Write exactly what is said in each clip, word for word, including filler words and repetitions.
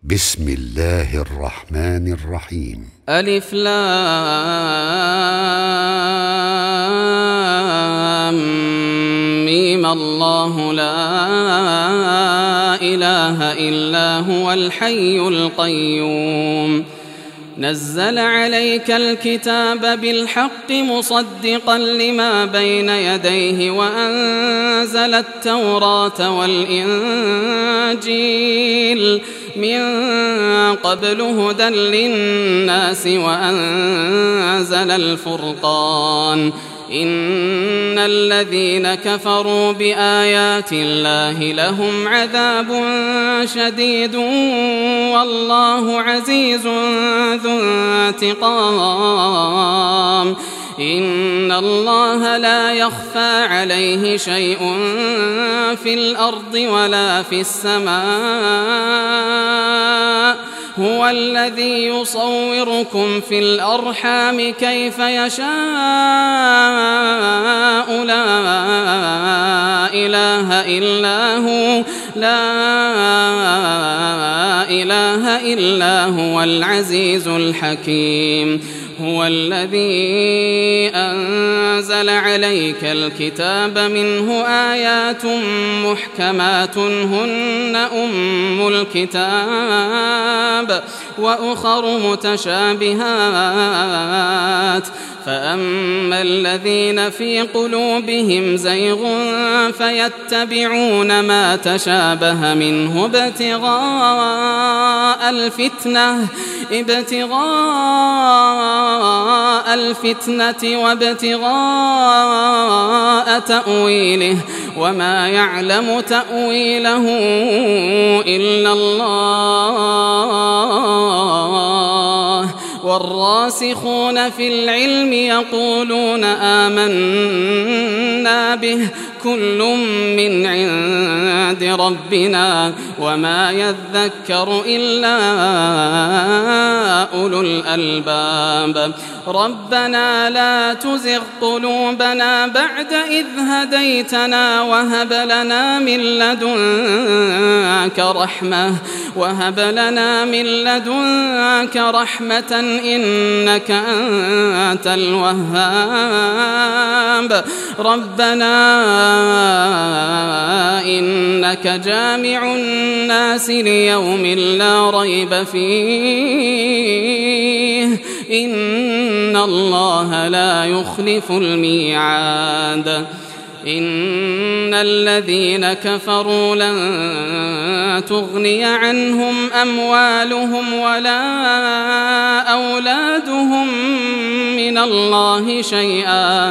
بسم الله الرحمن الرحيم. ألف لام ميم. الله لا إله إلا هو الحي القيوم. نزل عليك الكتاب بالحق مصدقا لما بين يديه وأنزل التوراة والإنجيل من قبل هدى للناس وأنزل الفرقان. إن الذين كفروا بآيات الله لهم عذاب شديد والله عزيز ذو انتقام. إن الله لا يخفى عليه شيء في الأرض ولا في السماء. هو الذي يصوركم في الأرحام كيف يشاء. لا إله إلا هو لا إله إلا هو العزيز الحكيم. هو الذي أنزل عليك الكتاب منه آيات محكمات هن أم الكتاب وأخر متشابهات. فأما الذين في قلوبهم زيغ فيتبعون ما تشابه منه ابتغاء الفتنة ابتغاء الفتنة وابتغاء تأويله وما يعلم تأويله إلا الله. والراسخون في العلم يقولون آمنا به كل من عند ربنا وما يذكر إلا أولو الألباب. ربنا لا تزغ قلوبنا بعد إذ هديتنا وهب لنا من لدنك رحمة وهب لنا من لدنك رحمة إنك أنت الوهاب. ربنا إنك جامع الناس ليوم لا ريب فيه إن الله لا يخلف الميعاد. إن الذين كفروا لن تغني عنهم أموالهم ولا أولادهم من الله شيئا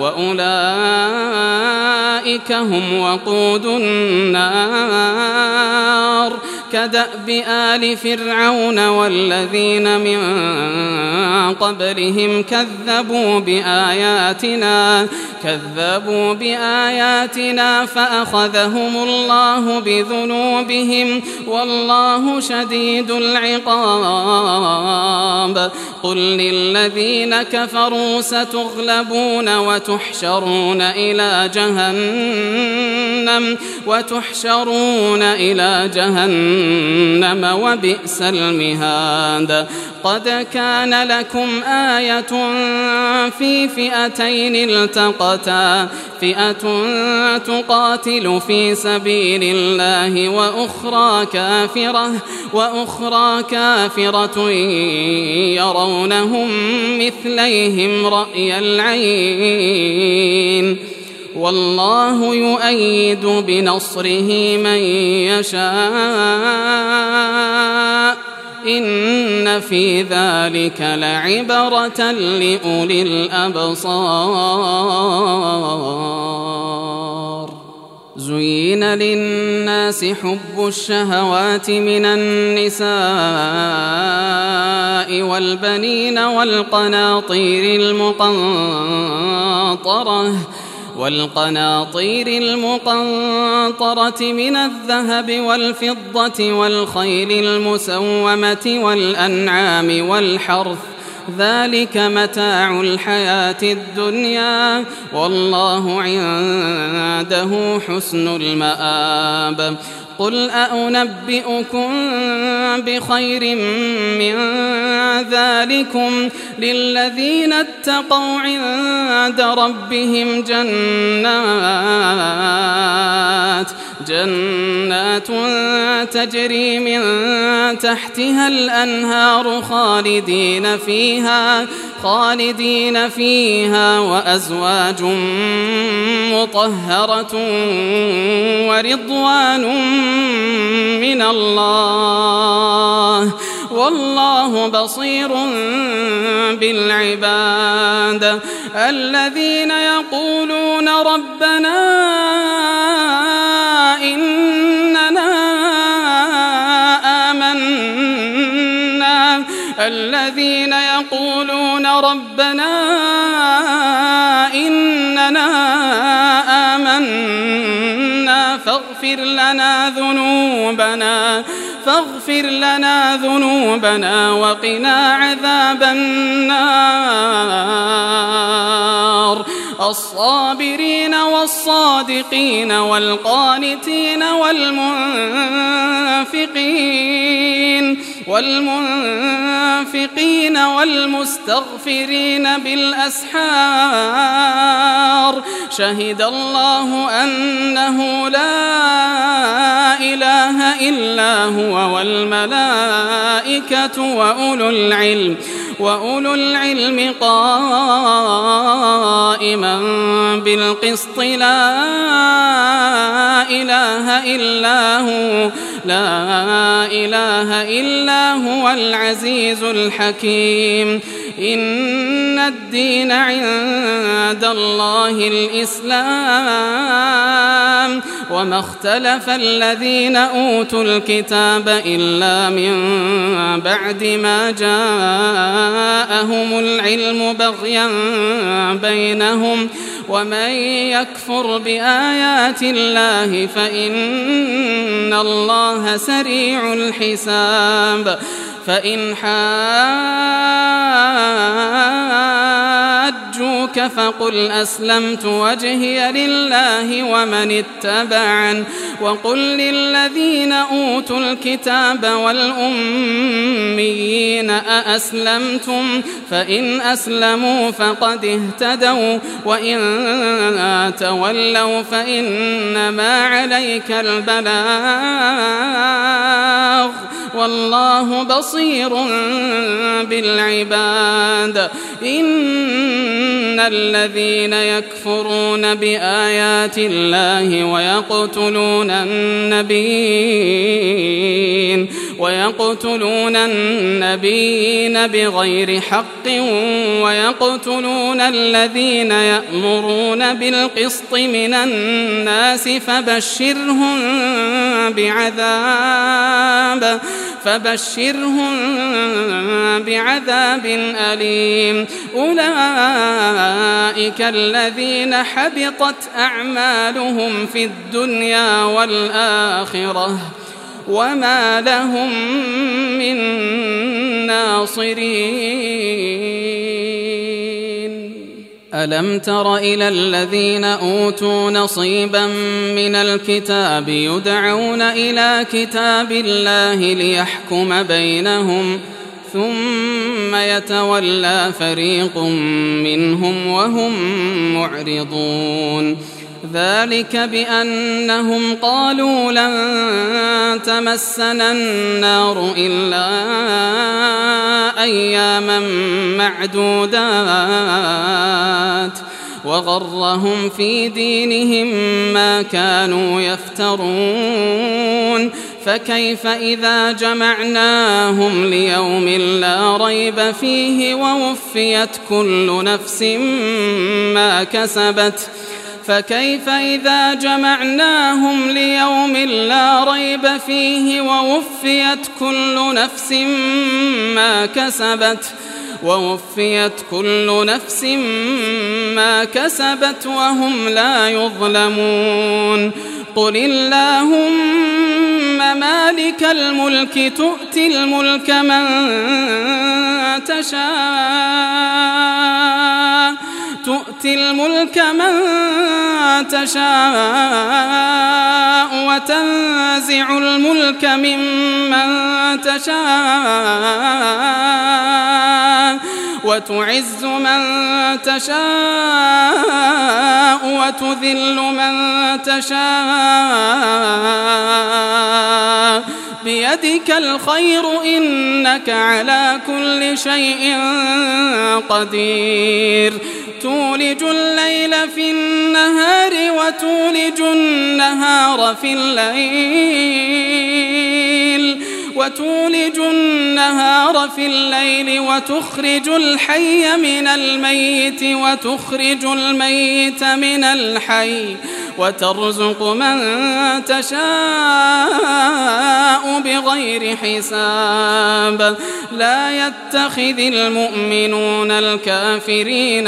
وأولئك هم وقود النار. كدأب آل فرعون والذين من قبلهم كذبوا بآياتنا كذبوا بآياتنا فأخذهم الله بذنوبهم والله شديد العقاب. قل للذين كفروا ستغلبون وتحشرون إلى جهنم وتحشرون إلى جهنم وبئس المهاد. قد كان لكم آية في فئتين التقتا فئة تقاتل في سبيل الله وأخرى كافرة وأخرى كافرة يرونهم مثليهم رأي العين والله يؤيد بنصره من يشاء. إن في ذلك لعبرة لأولي الأبصار. زين للناس حب الشهوات من النساء والبنين والقناطير المقنطرة والقناطير المقنطرة من الذهب والفضة والخيل المسومة والأنعام والحرث ذلك متاع الحياة الدنيا والله عنده حسن المآب. قل أأنبئكم بخير من ذلكم للذين اتقوا عند ربهم جنات جنات تجري من تحتها الأنهار خالدين فيها خالدين فيها وأزواج مطهرة ورضوان من الله والله بصير بالعباد الذين يقولون ربنا إننا آمنا الذين يقولون ربنا إننا آمنا فاغفر لنا ذنوبنا فاغفر لنا ذنوبنا وقنا عذاب النار الصابرين والصادقين والقانتين والمنفقين والمنفقين والمستغفرين بالأسحار شهد الله أنه لا إله إلا هو والملائكة وأولو العلم وأولو العلم قائما بالقسط لا إله إلا هو لا إله إلا هو العزيز الحكيم إن الدين عند الله الإسلام وما اختلف الذين أوتوا الكتاب إلا من بعد ما جاءهم العلم بغيا بينهم ومن يكفر بآيات الله فإن الله سريع الحساب فإن حاجوك فقل أسلمت وجهي لله ومن اتبعن وقل للذين أوتوا الكتاب والأميين أأسلمتم فإن أسلموا فقد اهتدوا وإن تولوا فإنما عليك البلاغ والله بصير بالعباد إن الذين يكفرون بآيات الله ويقتلون النبيين ويقتلون النبيين بغير حق ويقتلون الذين يأمرون بالقسط من الناس فبشرهم بعذاب فبشرهم بعذاب أليم أولئك الذين حبطت أعمالهم في الدنيا والآخرة وما لهم من ناصرين ألم تر إلى الذين أوتوا نصيبا من الكتاب يدعون إلى كتاب الله ليحكم بينهم ثم يتولى فريق منهم وهم معرضون ذلك بأنهم قالوا لن تمسنا النار إلا أياما معدودات وغرهم في دينهم ما كانوا يفترون فكيف إذا جمعناهم ليوم لا ريب فيه ووفيت كل نفس ما كسبت فكيف إذا جمعناهم ليوم لا ريب فيه ووفيت كل نفس ما كسبت ووفيت كل نفس ما كسبت وهم لا يظلمون قل اللهم مالك الملك تؤتي الملك من تشاء تؤتي تؤتي الملك من تشاء وتنزع الملك ممن تشاء وتعز من تشاء وتذل من تشاء بيدك الخير إنك على كل شيء قدير تولج الليل في النهار وتولج النهار في الليل وتولج النهار في الليل وتخرج الحي من الميت وتخرج الميت من الحي وترزق من تشاء بغير حساب لا يتخذ المؤمنون الكافرين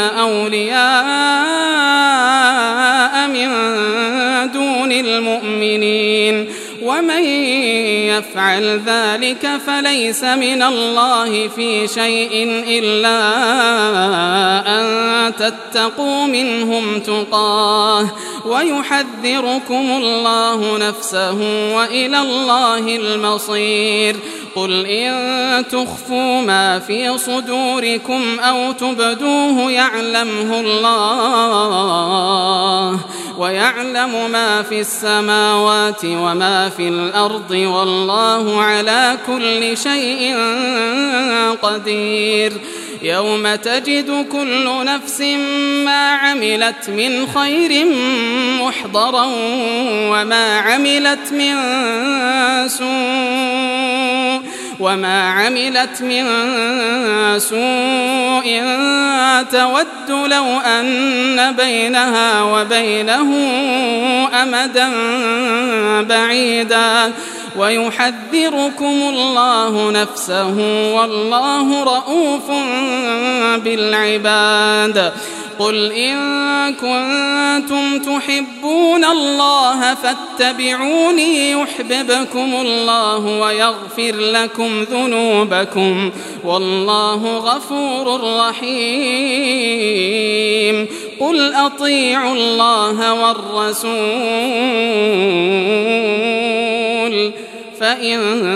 أولياء من دون المؤمنين ومن يفعل ذلك فليس من الله في شيء إلا أن تتقوا منهم تقاه ويحذركم الله نفسه وإلى الله المصير قل إن تخفوا ما في صدوركم أو تبدوه يعلمه الله ويعلم ما في السماوات وما في الأرض والله على كل شيء قدير يوم تجد كل نفس ما عملت من خير محضرا وما عملت من سوء وما عملت من سوء تود لو أن بينها وبينه أمدا بعيدا ويحذركم الله نفسه والله رؤوف بالعباد قل إن كنتم تحبون الله فاتبعوني يحببكم الله ويغفر لكم ذنوبكم والله غفور رحيم قل أطيعوا الله والرسول فإن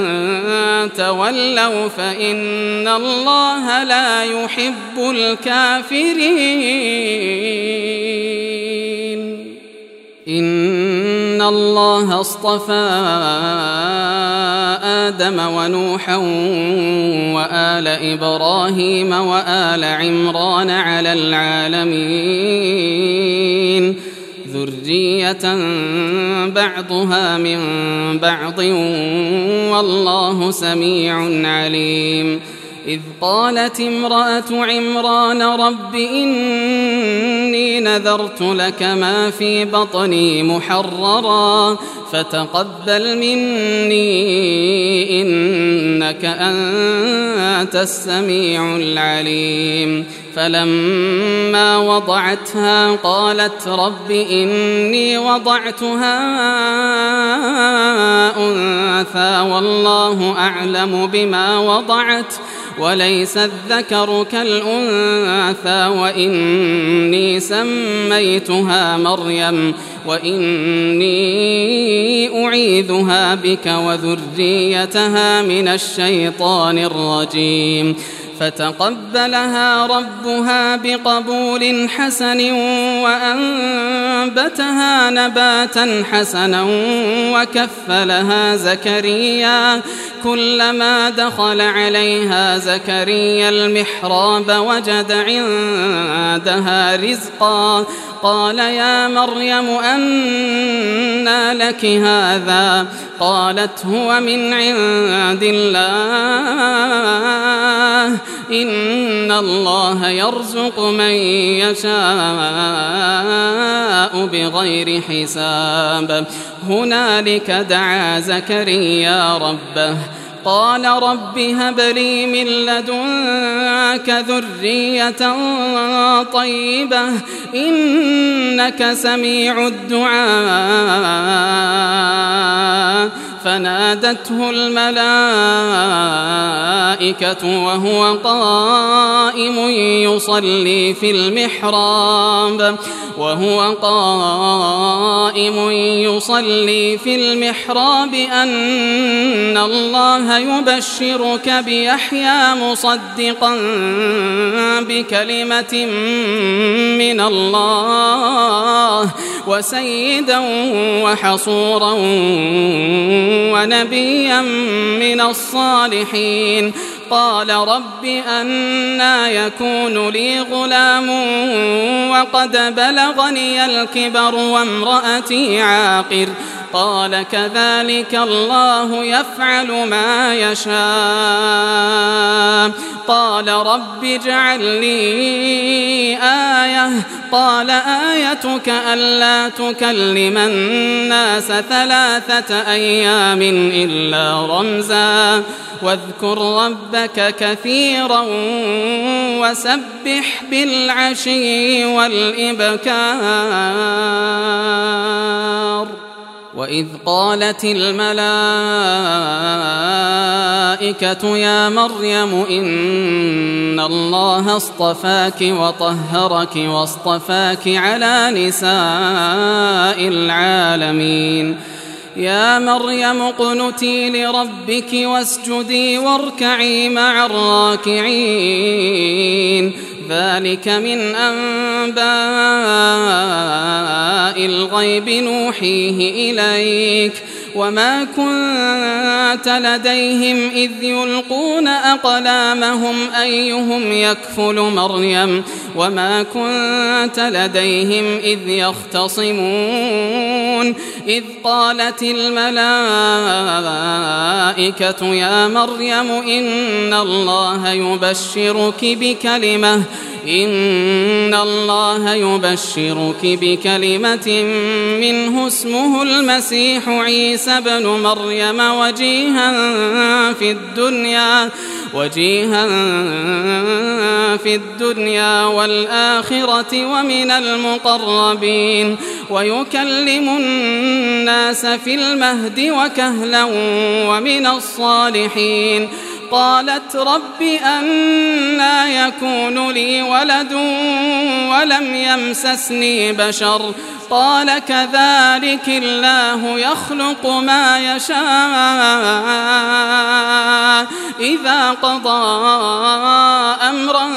تولوا فإن الله لا يحب الكافرين إن الله اصطفى آدم ونوحا وآل إبراهيم وآل عمران على العالمين ذرية بعضها من بعض والله سميع عليم إذ قالت امرأة عمران رب إني نذرت لك ما في بطني محررا فتقبل مني إنك أنت السميع العليم فلما وضعتها قالت رب إني وضعتها أنثى والله أعلم بما وضعت وليس الذكر كالأنثى وإني سميتها مريم وإني أعيذها بك وذريتها من الشيطان الرجيم فتقبلها ربها بقبول حسن وأنبتها نباتا حسنا وكفلها زكريا كلما دخل عليها زكريا المحراب وجد عندها رزقا قال يا مريم أنى لك هذا قالت هو من عند الله إن الله يرزق من يشاء بغير حساب هنالك دعا زكريا ربه قال رب هب لي من لدنك ذرية طيبة إنك سميع الدعاء فنادته الملائكة الملائكة وهو قائم يصلي في المحراب وهو قائم يصلي في المحراب أن الله يبشرك بيحيى مصدقا بكلمة من الله وسيدا وحصورا ونبيا من الصالحين. قال رب أنى يكون لي غلام وقد بلغني الكبر وامرأتي عاقر قال كذلك الله يفعل ما يشاء. قال رب اجعل لي آية قال آيتك ألا تكلم الناس ثلاثة أيام إلا رمزا واذكر ربك كثيرا وسبح بالعشي والإبكار. وإذ قالت الملائكة يا مريم إن الله اصطفاك وطهرك واصطفاك على نساء العالمين. يا مريم اقنتي لربك واسجدي واركعي مع الراكعين. ذلك من أنباء الغيب نوحيه إليك وما كنت لديهم إذ يلقون أقلامهم أيهم يكفل مريم وما كنت لديهم إذ يختصمون. إذ قالت الملائكة يا مريم إن الله يبشرك بكلمة إن الله يبشرك بكلمة منه اسمه المسيح عيسى بن مريم وجيها في الدنيا وجيها في الدنيا والآخرة ومن المقربين ويكلم الناس في المهد وكهلا ومن الصالحين. قالت رب أنى يكون لي ولد ولم يمسسني بشر قال كذلك الله يخلق ما يشاء إذا قضى أمرا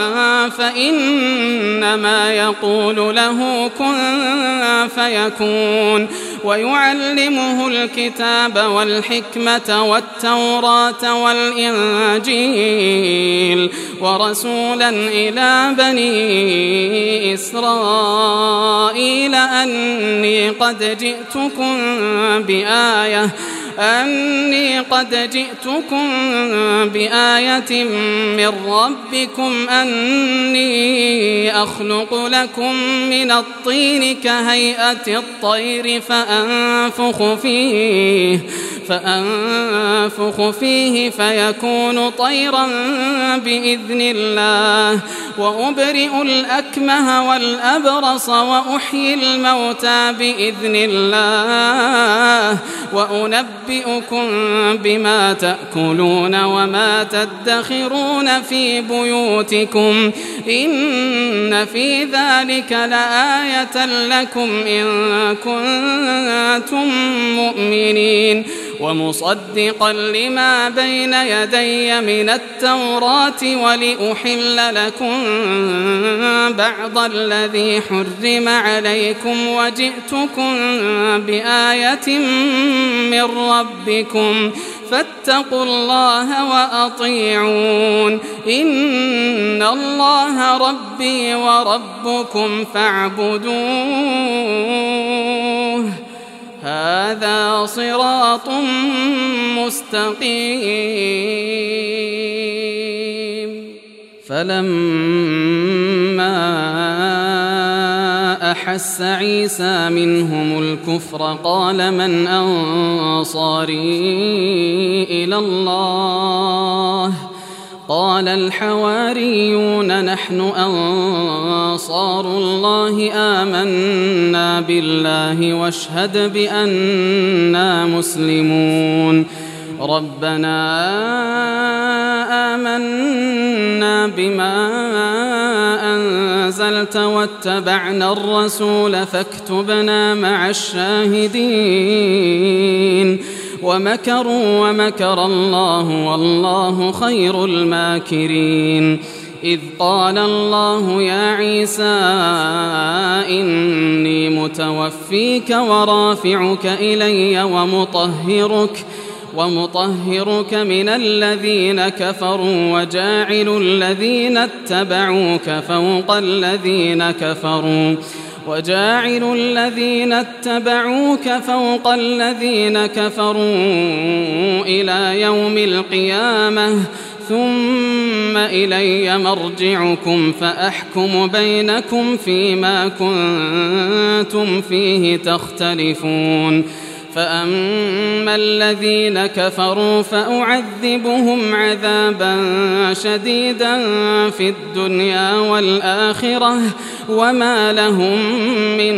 فإنما يقول له كن فيكون. ويعلمه الكتاب والحكمة والتوراة والإنجيل ورسولا إلى بني إسرائيل أني قد جئتكم بآية أني قد جئتكم بآية من ربكم أني أخلق لكم من الطين كهيئة الطير فأنفخ فيه فأنفخ فيه فيكون طيرا بإذن الله وأبرئ الأكمه والأبرص وأحيي الموتى بإذن الله وأنبئكم بما تأكلون وما تدخرون في بيوتكم إن في ذلك لآية لكم إن كنتم مؤمنين. ومصدقا لما بين يدي من التوراة ولأحل لكم بعض الذي حرم عليكم وجئتكم بآية من ربكم فاتقوا الله وأطيعون إن الله ربي وربكم فاعبدوه هذا صراط مستقيم. فلما أحس عيسى منهم الكفر قال من أنصاري إلى الله قال الحواريون نحن أنصار الله آمنا بالله واشهد بأننا مسلمون. ربنا بما أنزلت واتبعنا الرسول فاكتبنا مع الشاهدين ومكروا ومكر الله والله خير الماكرين إذ قال الله يا عيسى إني متوفيك ورافعك إلي ومطهرك ومطهرك من الذين كفروا وجاعل الذين اتبعوك فوق الذين كفروا وجاعل الذين اتبعوك فوق الذين كفروا إلى يوم القيامة ثم إلي مرجعكم فأحكم بينكم فيما كنتم فيه تختلفون فأما الذين كفروا فأعذبهم عذابا شديدا في الدنيا والآخرة وما لهم من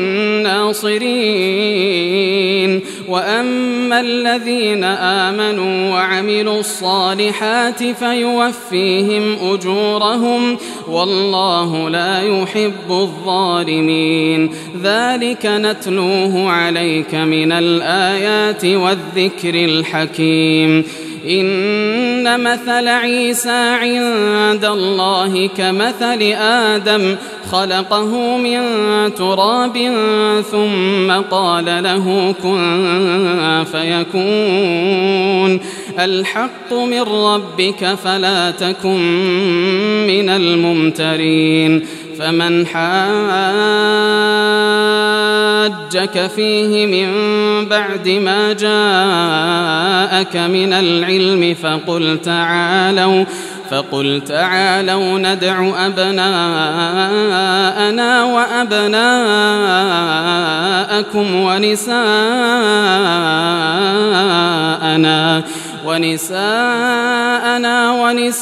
ناصرين وأما الذين آمنوا وعملوا الصالحات فيوفيهم أجورهم والله لا يحب الظالمين ذلك نتلوه عليك من الآيات والذكر الحكيم إن مثل عيسى عند الله كمثل آدم خلقه من تراب ثم قال له كن فيكون الحق من ربك فلا تكن من الممترين فمن حاجك فيه من بعد ما جاءك من العلم فقل تعالوا فقل تعالوا ندع أبناءنا وأبناءكم ونساءنا ونساءنا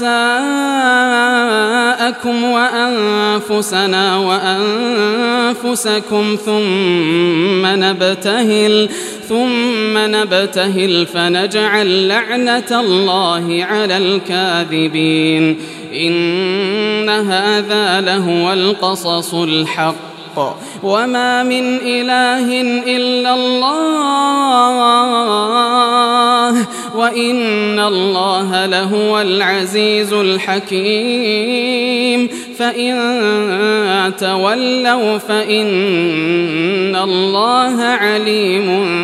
ونساءكم وأنفسنا وأنفسكم ثم نبتهل ثم نبتهل فنجعل لعنة الله على الكاذبين إن هذا لهو القصص الحق وما من إله إلا الله وإن الله لهو العزيز الحكيم فإن تولوا فإن الله عليم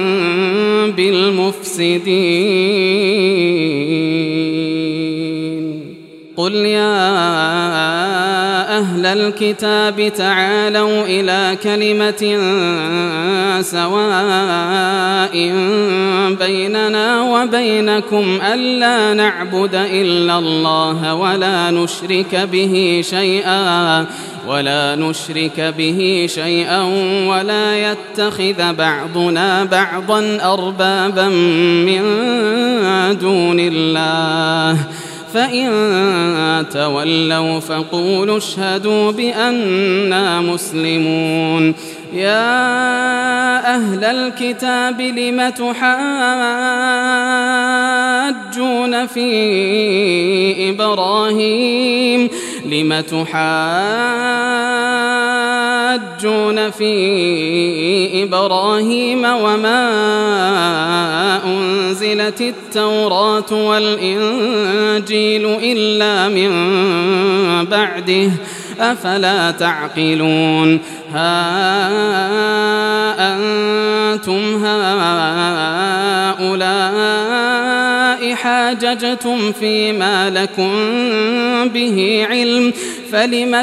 بالمفسدين قل يا أهل الكتاب تعالوا إلى كلمة سواء بيننا وبينكم ألا نعبد إلا الله ولا نشرك به شيئا ولا نشرك به شيئا ولا يتخذ بعضنا بعضا أربابا من دون الله فإن تولوا فقولوا اشهدوا بأننا مسلمون يا أهل الكتاب لم تحاجون في إبراهيم لم تحاجون في إبراهيم وما أنزلت التوراة والإنجيل إلا من بعده أفلا تعقلون ها أنتم هؤلاء حاججتم فيما لكم به علم فلم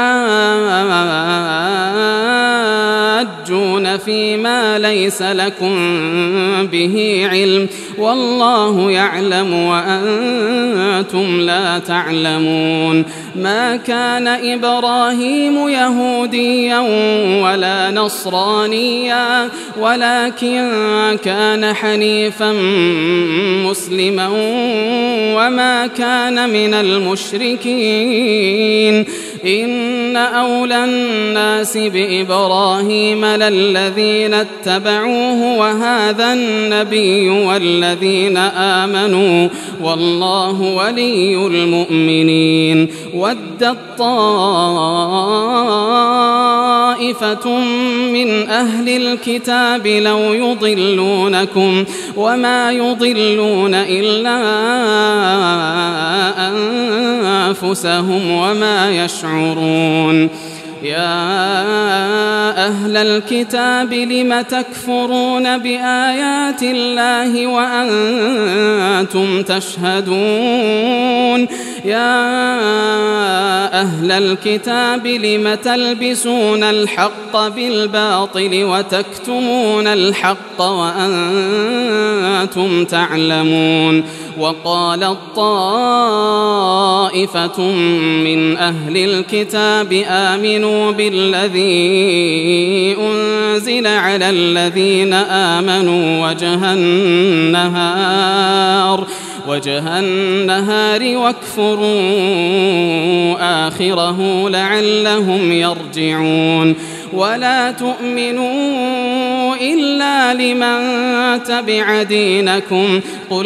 تحاجون فيما ليس لكم به علم والله يعلم وأنتم لا تعلمون ما كان إبراهيم يهوديا ولا نصرانيا ولكن كان حنيفا مسلما وما كان من المشركين إن أولى الناس بإبراهيم للذين اتبعوه وهذا النبي والذين آمنوا والله ولي المؤمنين. ودت طائفة من أهل الكتاب لو يضلونكم وما يضلون إلا أنفسهم وما يشعرون. يا أهل الكتاب لم تكفرون بآيات الله وأنتم تشهدون. يا أهل الكتاب لم تلبسون الحق بالباطل وتكتمون الحق وأنتم تعلمون. وقالت طائفة من أهل الكتاب آمنوا بالذي أنزل على الذين آمنوا وجه النهار وجه النهار واكفروا آخره لعلهم يرجعون. ولا تؤمنوا إلا لمن تبع دينكم قل